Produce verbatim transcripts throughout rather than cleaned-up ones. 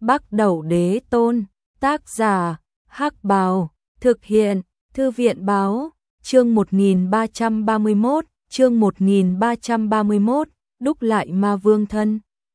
Bắc Đẩu Đế Tôn, tác giả, Hắc Bào, thực hiện, Thư viện Báo, chương một nghìn ba trăm ba mươi mốt, chương một nghìn ba trăm ba mươi mốt, đúc lại ma vương thân.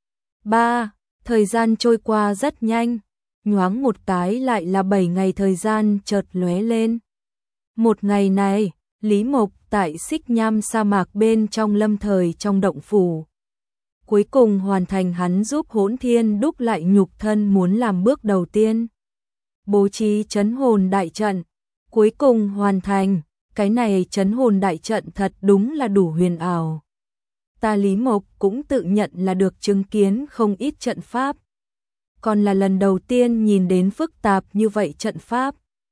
ba. Thời gian trôi qua rất nhanh, nhoáng một cái lại là bảy ngày thời gian chợt lóe lên. Một ngày này, Lý Mộc tại Xích Nham sa mạc bên trong lâm thời trong động phủ. Cuối cùng hoàn thành hắn giúp Hỗn Thiên đúc lại nhục thân muốn làm bước đầu tiên. Bố trí trấn hồn đại trận, cuối cùng hoàn thành, cái này trấn hồn đại trận thật đúng là đủ huyền ảo. Ta Lý Mộc cũng tự nhận là được chứng kiến không ít trận pháp. Còn là lần đầu tiên nhìn đến phức tạp như vậy trận pháp.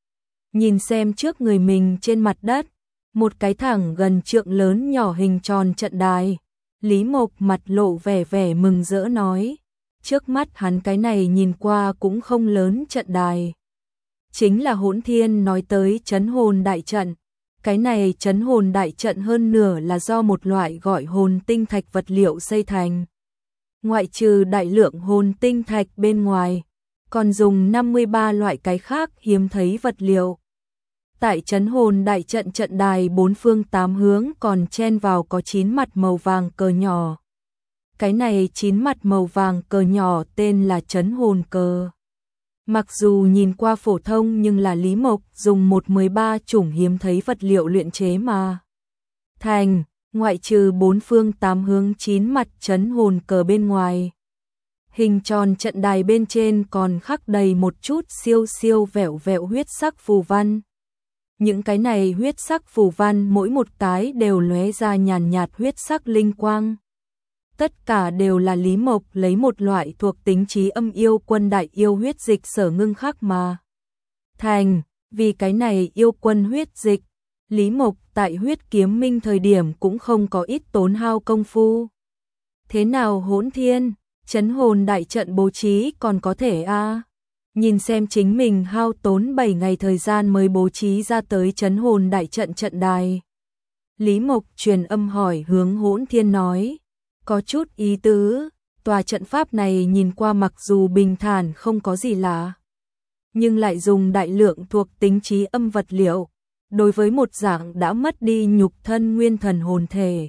Nhìn xem trước người mình trên mặt đất, một cái thẳng gần trượng lớn nhỏ hình tròn trận đài. Lý Mộc mặt lộ vẻ vẻ mừng rỡ nói, trước mắt hắn cái này nhìn qua cũng không lớn trận đài. Chính là Hỗn Thiên nói tới trấn hồn đại trận. Cái này trấn hồn đại trận hơn nửa là do một loại gọi hồn tinh thạch vật liệu xây thành. Ngoại trừ đại lượng hồn tinh thạch bên ngoài, còn dùng năm mươi ba loại cái khác hiếm thấy vật liệu. Tại trấn hồn đại trận trận đài bốn phương tám hướng còn chen vào có chín mặt màu vàng cờ nhỏ. Cái này chín mặt màu vàng cờ nhỏ tên là trấn hồn cờ. Mặc dù nhìn qua phổ thông nhưng là Lý Mộc dùng một mười ba chủng hiếm thấy vật liệu luyện chế mà thành, ngoại trừ bốn phương tám hướng chín mặt trấn hồn cờ bên ngoài. Hình tròn trận đài bên trên còn khắc đầy một chút siêu siêu vẹo vẹo huyết sắc phù văn. Những cái này huyết sắc phù văn mỗi một cái đều lóe ra nhàn nhạt huyết sắc linh quang. Tất cả đều là Lý Mộc lấy một loại thuộc tính trí âm yêu quân đại yêu huyết dịch sở ngưng khắc mà thành, vì cái này yêu quân huyết dịch, Lý Mộc tại huyết kiếm minh thời điểm cũng không có ít tốn hao công phu. Thế nào Hỗn Thiên, trấn hồn đại trận bố trí còn có thể a? À? Nhìn xem chính mình hao tốn bảy ngày thời gian mới bố trí ra tới trấn hồn đại trận trận đài. Lý Mộc truyền âm hỏi hướng Hỗn Thiên nói, có chút ý tứ, tòa trận pháp này nhìn qua mặc dù bình thản không có gì lạ, nhưng lại dùng đại lượng thuộc tính trí âm vật liệu, đối với một dạng đã mất đi nhục thân nguyên thần hồn thể,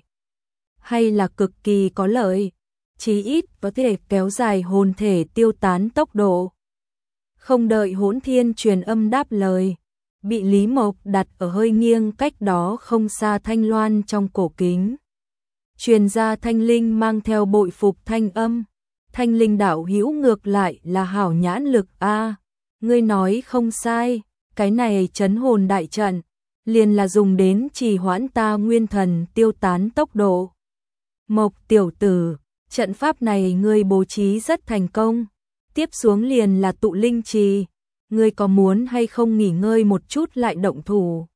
hay là cực kỳ có lợi, chí ít có thể kéo dài hồn thể tiêu tán tốc độ. Không đợi Hỗn Thiên truyền âm đáp lời, bị Lý Mộc đặt ở hơi nghiêng cách đó không xa thanh loan trong cổ kính. Truyền ra thanh linh mang theo bội phục thanh âm. Thanh linh đạo hữu ngược lại là hảo nhãn lực a, à, ngươi nói không sai, cái này trấn hồn đại trận liền là dùng đến trì hoãn ta nguyên thần tiêu tán tốc độ. Mộc tiểu tử, trận pháp này ngươi bố trí rất thành công, tiếp xuống liền là tụ linh trì, ngươi có muốn hay không nghỉ ngơi một chút lại động thủ.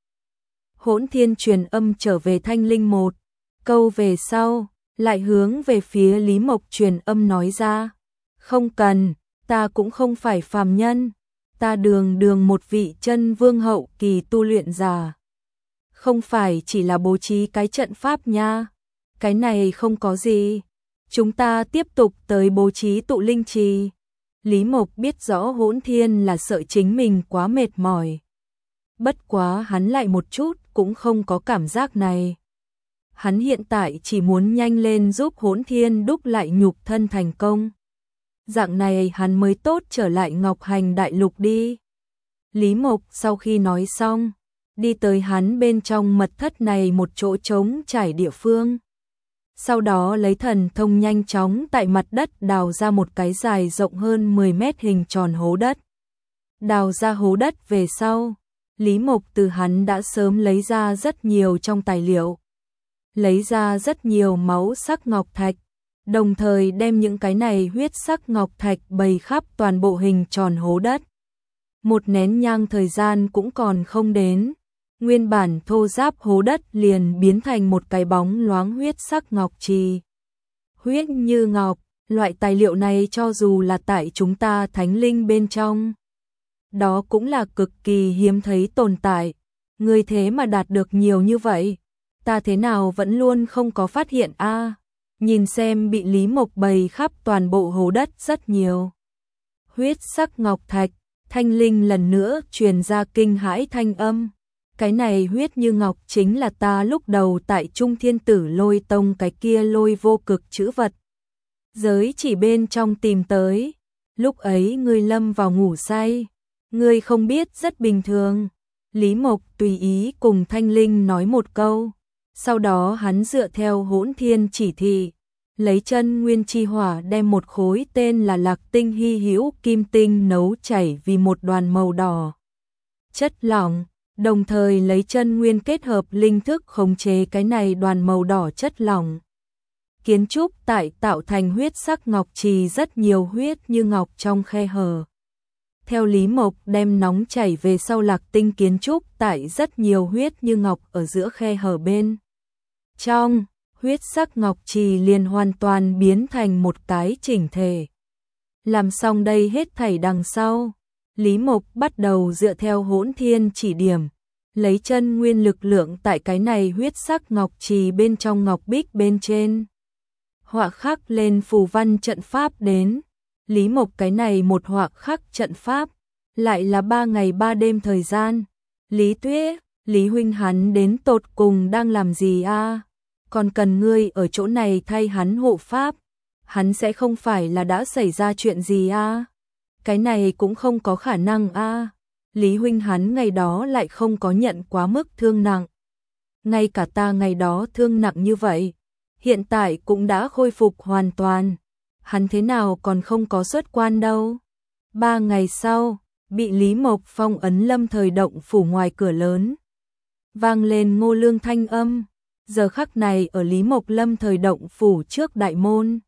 Hỗn Thiên truyền âm trở về thanh linh một câu về sau, lại hướng về phía Lý Mộc truyền âm nói ra, không cần, ta cũng không phải phàm nhân, ta đường đường một vị chân vương hậu kỳ tu luyện giả. Không phải chỉ là bố trí cái trận pháp nha, cái này không có gì, chúng ta tiếp tục tới bố trí tụ linh trì. Lý Mộc biết rõ Hỗn Thiên là sợ chính mình quá mệt mỏi. Bất quá hắn lại một chút cũng không có cảm giác này. Hắn hiện tại chỉ muốn nhanh lên giúp Hỗn Thiên đúc lại nhục thân thành công. Dạng này hắn mới tốt trở lại Ngọc Hành Đại Lục đi. Lý Mộc sau khi nói xong, đi tới hắn bên trong mật thất này một chỗ trống trải địa phương. Sau đó lấy thần thông nhanh chóng tại mặt đất đào ra một cái dài rộng hơn mười mét hình tròn hố đất. Đào ra hố đất về sau, Lý Mộc từ hắn đã sớm lấy ra rất nhiều trong tài liệu. Lấy ra rất nhiều máu sắc ngọc thạch, đồng thời đem những cái này huyết sắc ngọc thạch bày khắp toàn bộ hình tròn hố đất. Một nén nhang thời gian cũng còn không đến, nguyên bản thô ráp hố đất liền biến thành một cái bóng loáng huyết sắc ngọc trì. Huyết như ngọc, loại tài liệu này cho dù là tại chúng ta thánh linh bên trong, đó cũng là cực kỳ hiếm thấy tồn tại. Người thế mà đạt được nhiều như vậy, ta thế nào vẫn luôn không có phát hiện a? À, nhìn xem bị Lý Mộc bày khắp toàn bộ hố đất rất nhiều huyết sắc ngọc thạch, thanh linh lần nữa truyền ra kinh hãi thanh âm. Cái này huyết như ngọc chính là ta lúc đầu tại Trung Thiên Tử Lôi Tông cái kia lôi vô cực chữ vật. Giới chỉ bên trong tìm tới, lúc ấy ngươi lâm vào ngủ say, ngươi không biết rất bình thường. Lý Mộc tùy ý cùng thanh linh nói một câu, sau đó hắn dựa theo hỗn thiên chỉ thị, lấy chân nguyên chi hỏa đem một khối tên là lạc tinh hy hữu kim tinh nấu chảy vì một đoàn màu đỏ. Chất lỏng, đồng thời lấy chân nguyên kết hợp linh thức khống chế cái này đoàn màu đỏ chất lỏng. Kiến trúc tại tạo thành huyết sắc ngọc trì rất nhiều huyết như ngọc trong khe hở. Theo Lý Mộc đem nóng chảy về sau lạc tinh kiến trúc tại rất nhiều huyết như ngọc ở giữa khe hở bên. Trong, huyết sắc ngọc trì liền hoàn toàn biến thành một cái chỉnh thể. Làm xong đây hết thảy đằng sau, Lý Mộc bắt đầu dựa theo hỗn thiên chỉ điểm, lấy chân nguyên lực lượng tại cái này huyết sắc ngọc trì bên trong ngọc bích bên trên. Họa khắc lên phù văn trận pháp đến. Lý Mộc cái này một họa khắc trận pháp, lại là ba ngày ba đêm thời gian. Lý Tuyết, Lý huynh hắn đến tột cùng đang làm gì a? Còn cần ngươi ở chỗ này thay hắn hộ pháp, hắn sẽ không phải là đã xảy ra chuyện gì a? Cái này cũng không có khả năng a. Lý huynh hắn ngày đó lại không có nhận quá mức thương nặng. Ngay cả ta ngày đó thương nặng như vậy, hiện tại cũng đã khôi phục hoàn toàn. Hắn thế nào còn không có xuất quan đâu. Ba ngày sau, bị Lý Mộc phong ấn lâm thời động phủ ngoài cửa lớn. Vang lên Ngô Lương thanh âm. Giờ khắc này ở Lý Mộc lâm thời động phủ trước đại môn.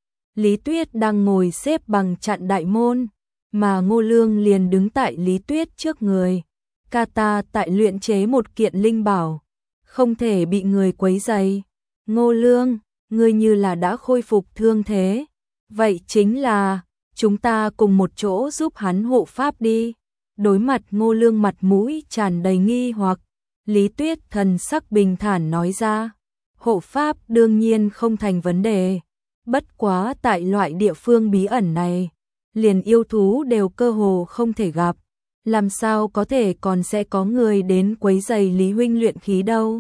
Lý Tuyết đang ngồi xếp bằng chặn đại môn, mà Ngô Lương liền đứng tại Lý Tuyết trước người. Kata tại luyện chế một kiện linh bảo, không thể bị người quấy rầy. Ngô Lương, ngươi như là đã khôi phục thương thế. Vậy chính là, chúng ta cùng một chỗ giúp hắn hộ pháp đi. Đối mặt Ngô Lương mặt mũi tràn đầy nghi hoặc, Lý Tuyết thần sắc bình thản nói ra. Hộ pháp đương nhiên không thành vấn đề. Bất quá tại loại địa phương bí ẩn này, liền yêu thú đều cơ hồ không thể gặp. Làm sao có thể còn sẽ có người đến quấy rầy Lý huynh luyện khí đâu.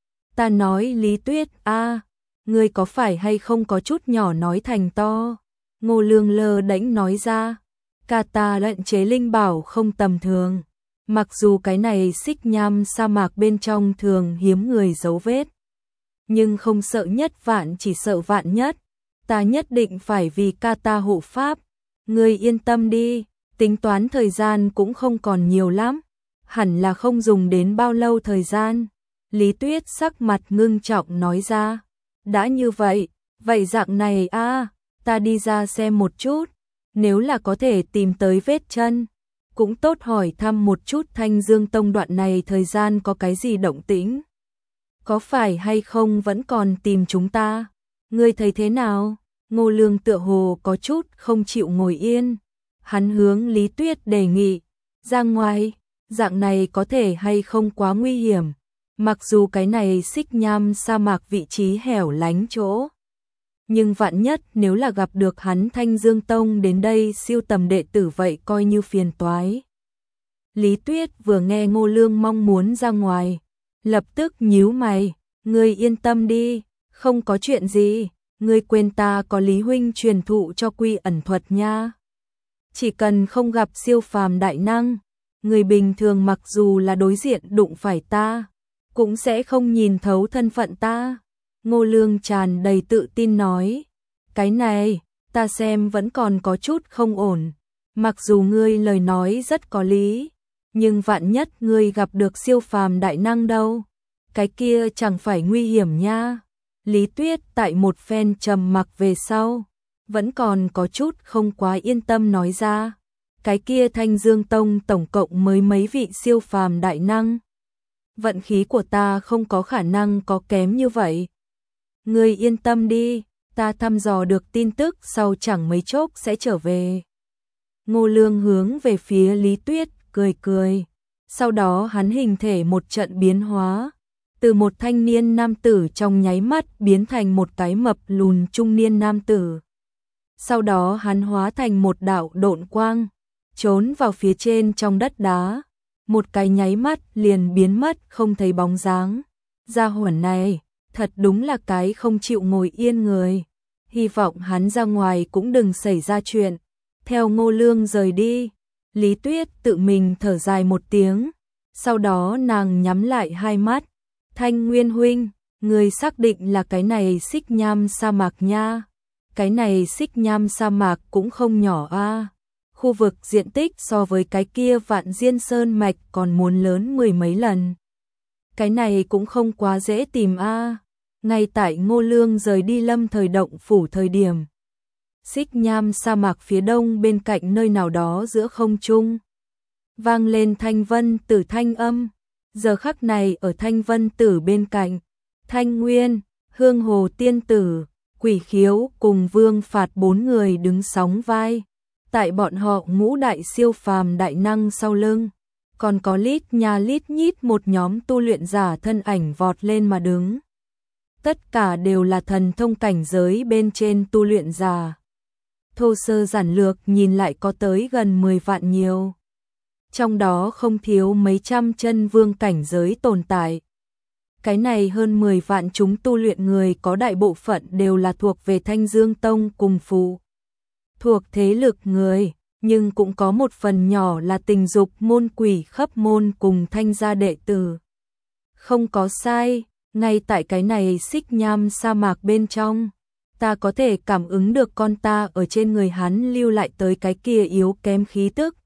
Ta nói Lý Tuyết a, ngươi có phải hay không có chút nhỏ nói thành to. Ngô Lương lơ đễnh nói ra. Kata luyện chế linh bảo không tầm thường. Mặc dù cái này xích nham sa mạc bên trong thường hiếm người dấu vết, nhưng không sợ nhất vạn chỉ sợ vạn nhất. Ta nhất định phải vì Kata hộ pháp. Ngươi yên tâm đi, tính toán thời gian cũng không còn nhiều lắm, hẳn là không dùng đến bao lâu thời gian. Lý Tuyết sắc mặt ngưng trọng nói ra. Đã như vậy, vậy dạng này a, ta đi ra xem một chút, nếu là có thể tìm tới vết chân, cũng tốt hỏi thăm một chút Thanh Dương Tông đoạn này thời gian có cái gì động tĩnh. Có phải hay không vẫn còn tìm chúng ta? Ngươi thấy thế nào? Ngô Lương tựa hồ có chút không chịu ngồi yên. Hắn hướng Lý Tuyết đề nghị, ra ngoài, dạng này có thể hay không quá nguy hiểm. Mặc dù cái này xích nham sa mạc vị trí hẻo lánh chỗ, nhưng vạn nhất nếu là gặp được hắn Thanh Dương Tông đến đây siêu tầm đệ tử vậy coi như phiền toái. Lý Tuyết vừa nghe Ngô Lương mong muốn ra ngoài, lập tức nhíu mày, ngươi yên tâm đi, không có chuyện gì, ngươi quên ta có Lý huynh truyền thụ cho quy ẩn thuật nha. Chỉ cần không gặp siêu phàm đại năng, người bình thường mặc dù là đối diện đụng phải ta, cũng sẽ không nhìn thấu thân phận ta. Ngô Lương tràn đầy tự tin nói, cái này, ta xem vẫn còn có chút không ổn. Mặc dù ngươi lời nói rất có lý, nhưng vạn nhất ngươi gặp được siêu phàm đại năng đâu, cái kia chẳng phải nguy hiểm nha. Lý Tuyết tại một phen trầm mặc về sau, vẫn còn có chút không quá yên tâm nói ra, cái kia Thanh Dương Tông tổng cộng mới mấy vị siêu phàm đại năng. Vận khí của ta không có khả năng có kém như vậy. Ngươi yên tâm đi, ta thăm dò được tin tức sau chẳng mấy chốc sẽ trở về. Ngô Lương hướng về phía Lý Tuyết, cười cười. Sau đó hắn hình thể một trận biến hóa, từ một thanh niên nam tử trong nháy mắt biến thành một cái mập lùn trung niên nam tử. Sau đó hắn hóa thành một đạo độn quang, trốn vào phía trên trong đất đá, một cái nháy mắt liền biến mất không thấy bóng dáng. Gia hỏa này, thật đúng là cái không chịu ngồi yên người. Hy vọng hắn ra ngoài cũng đừng xảy ra chuyện. Theo Ngô Lương rời đi, Lý Tuyết tự mình thở dài một tiếng, sau đó nàng nhắm lại hai mắt. Thanh Nguyên huynh, người xác định là cái này Xích Nham sa mạc nha? Cái này Xích Nham sa mạc cũng không nhỏ a. Khu vực diện tích so với cái kia Vạn Diên Sơn mạch còn muốn lớn mười mấy lần. Cái này cũng không quá dễ tìm a. Ngay tại Ngô Lương rời đi Lâm Thời Động phủ thời điểm, Xích Nham sa mạc phía đông bên cạnh nơi nào đó giữa không trung vang lên Thanh Vân Tử thanh âm. Giờ khắc này ở Thanh Vân Tử bên cạnh, Thanh Nguyên, Hương Hồ tiên tử, Quỷ Khiếu cùng Vương Phạt bốn người đứng sóng vai. Tại bọn họ ngũ đại siêu phàm đại năng sau lưng, còn có lít nha lít nhít một nhóm tu luyện giả thân ảnh vọt lên mà đứng. Tất cả đều là thần thông cảnh giới bên trên tu luyện giả. Thô sơ giản lược nhìn lại có tới gần mười vạn nhiều. Trong đó không thiếu mấy trăm chân vương cảnh giới tồn tại. Cái này hơn mười vạn chúng tu luyện người có đại bộ phận đều là thuộc về Thanh Dương Tông cùng phụ thuộc thế lực người, nhưng cũng có một phần nhỏ là tình dục môn quỷ khắp môn cùng Thanh gia đệ tử. Không có sai, ngay tại cái này Xích Nham sa mạc bên trong, ta có thể cảm ứng được con ta ở trên người hắn lưu lại tới cái kia yếu kém khí tức.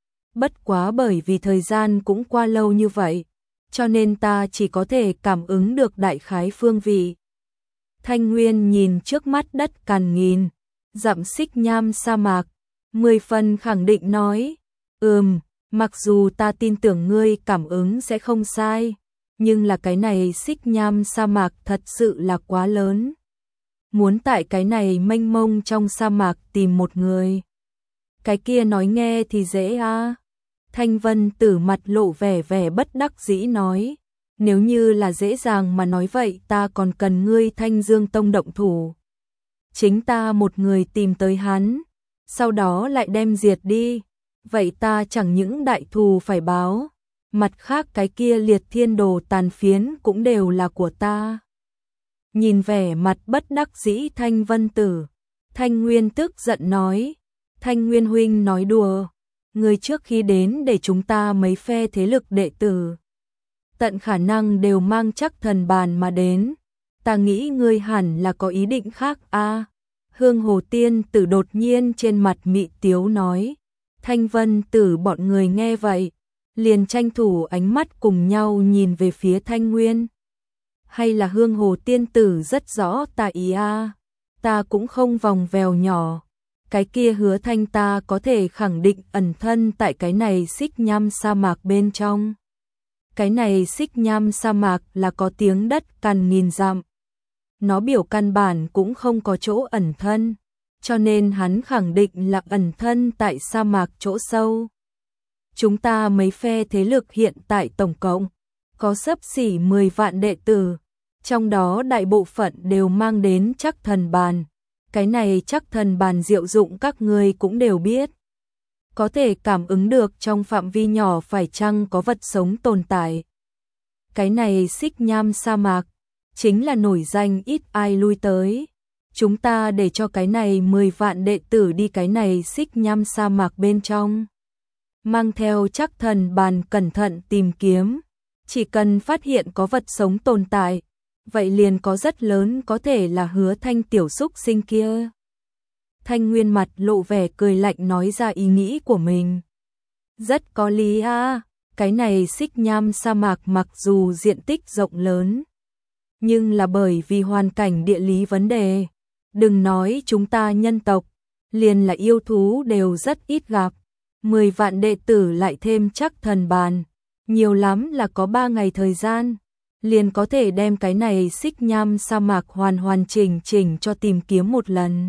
Bất quá bởi vì thời gian cũng qua lâu như vậy, cho nên ta chỉ có thể cảm ứng được đại khái phương vị. Thanh Nguyên nhìn trước mắt đất cằn nghìn dặm Xích Nham sa mạc, mười phần khẳng định nói, ừm, mặc dù ta tin tưởng ngươi cảm ứng sẽ không sai, nhưng là cái này Xích Nham sa mạc thật sự là quá lớn. Muốn tại cái này mênh mông trong sa mạc tìm một người, cái kia nói nghe thì dễ à. Thanh Vân Tử mặt lộ vẻ vẻ bất đắc dĩ nói, nếu như là dễ dàng mà nói vậy ta còn cần ngươi Thanh Dương Tông động thủ. Chính ta một người tìm tới hắn, sau đó lại đem diệt đi, vậy ta chẳng những đại thù phải báo, mặt khác cái kia liệt thiên đồ tàn phiến cũng đều là của ta. Nhìn vẻ mặt bất đắc dĩ Thanh Vân Tử, Thanh Nguyên tức giận nói, Thanh Nguyên huynh nói đùa, người trước khi đến để chúng ta mấy phe thế lực đệ tử, tận khả năng đều mang chắc thần bàn mà đến, ta nghĩ ngươi hẳn là có ý định khác a. À, Hương Hồ tiên tử đột nhiên trên mặt mị tiếu nói. Thanh Vân Tử bọn người nghe vậy, liền tranh thủ ánh mắt cùng nhau nhìn về phía Thanh Nguyên. Hay là Hương Hồ tiên tử rất rõ ta ý a, à, ta cũng không vòng vèo nhỏ. Cái kia Hứa Thanh ta có thể khẳng định ẩn thân tại cái này Xích Nham sa mạc bên trong. Cái này Xích Nham sa mạc là có tiếng đất cằn nghìn dặm. Nó biểu căn bản cũng không có chỗ ẩn thân, cho nên hắn khẳng định là ẩn thân tại sa mạc chỗ sâu. Chúng ta mấy phe thế lực hiện tại tổng cộng có xấp xỉ mười vạn đệ tử, trong đó đại bộ phận đều mang đến chắc thần bàn. Cái này chắc thần bàn diệu dụng các ngươi cũng đều biết. Có thể cảm ứng được trong phạm vi nhỏ phải chăng có vật sống tồn tại. Cái này Xích Nham sa mạc chính là nổi danh ít ai lui tới. Chúng ta để cho cái này mười vạn đệ tử đi cái này Xích Nham sa mạc bên trong, mang theo chắc thần bàn cẩn thận tìm kiếm. Chỉ cần phát hiện có vật sống tồn tại, vậy liền có rất lớn có thể là Hứa Thanh tiểu xúc sinh kia. Thanh Nguyên mặt lộ vẻ cười lạnh nói ra ý nghĩ của mình. Rất có lý a, cái này Xích Nham sa mạc mặc dù diện tích rộng lớn, nhưng là bởi vì hoàn cảnh địa lý vấn đề, đừng nói chúng ta nhân tộc, liền là yêu thú đều rất ít gặp. Mười vạn đệ tử lại thêm chắc thần bàn, nhiều lắm là có ba ngày thời gian, liền có thể đem cái này Xích Nham sa mạc hoàn hoàn chỉnh chỉnh cho tìm kiếm một lần.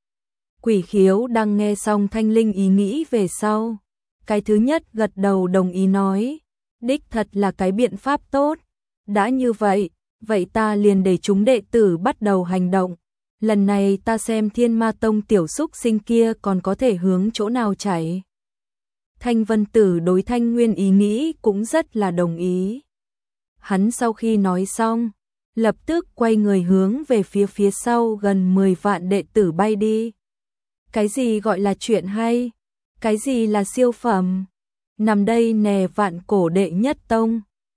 Quỷ Khiếu đang nghe xong Thanh Linh ý nghĩ về sau, cái thứ nhất gật đầu đồng ý nói, đích thật là cái biện pháp tốt. Đã như vậy, vậy ta liền để chúng đệ tử bắt đầu hành động, lần này ta xem Thiên Ma Tông tiểu xúc sinh kia còn có thể hướng chỗ nào chảy. Thanh Vân Tử đối Thanh Nguyên ý nghĩ cũng rất là đồng ý. Hắn sau khi nói xong, lập tức quay người hướng về phía phía sau gần mười vạn đệ tử bay đi. Cái gì gọi là chuyện hay? Cái gì là siêu phẩm? Nằm đây nè vạn cổ đệ nhất tông,